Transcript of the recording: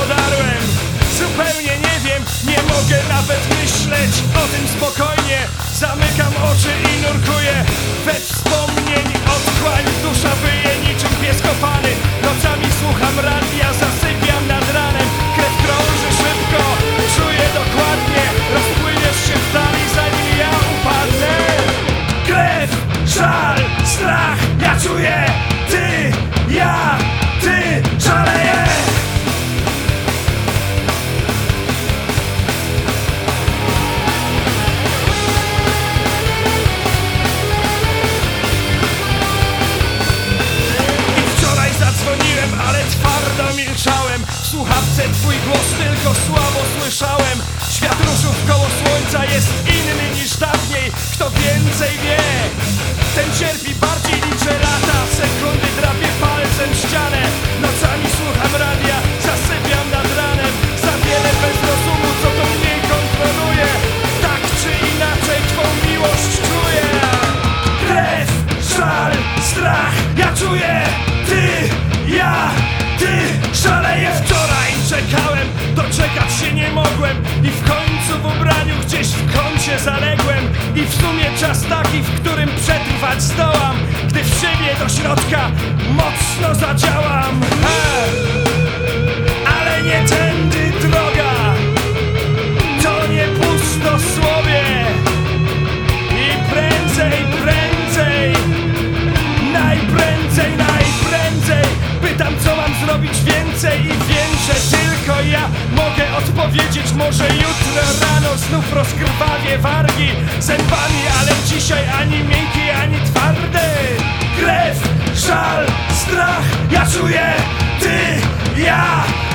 podarłem. Zupełnie nie wiem, nie mogę nawet myśleć o tym spokojnie. Zamykam oczy i nurkuję we wspomnień otchłań. Dusza wyje niczym pies kopany. Nocami słucham radia, zasypiam nad ranem. Krew krąży szybko, czuję dokładnie. Rozpłyniesz się w dali, zanim ja upadnę. Krew, żal, strach, ja czuję. Ty, ja, ty, szaleję. Zadzwoniłem, ale twardo milczałem. W słuchawce twój głos tylko słabo słyszałem. Świat ruszył wkoło słońca, jest inny niż dawniej. Kto więcej wie, ten cierpi, bardziej liczę lata. Sekundy drapię palcem ścianę. Nocami słucham radia, zasypiam nad ranem. Za wiele bez rozumu, co to mnie kontroluje. Tak czy inaczej twą miłość czuję. Krew, żal, strach, ja czuję. Ty, ja, ty, szaleję. Wczoraj czekałem, doczekać się nie mogłem. I w końcu w ubraniu gdzieś w kącie zaległem. I w sumie czas taki, w którym przetrwać zdołam. Gdy w siebie do środka mocno zadziałam. Ale nie tędy droga, to nie pustosłowie. I prędzej, najprędzej pytam, co mam zrobić więcej. I wiem, że tylko ja mogę odpowiedzieć. Może jutro rano znów rozkrwawię wargi zębami, ale dzisiaj ani miękki, ani twardy. Krew, żal, strach, ja czuję. Ty, ja,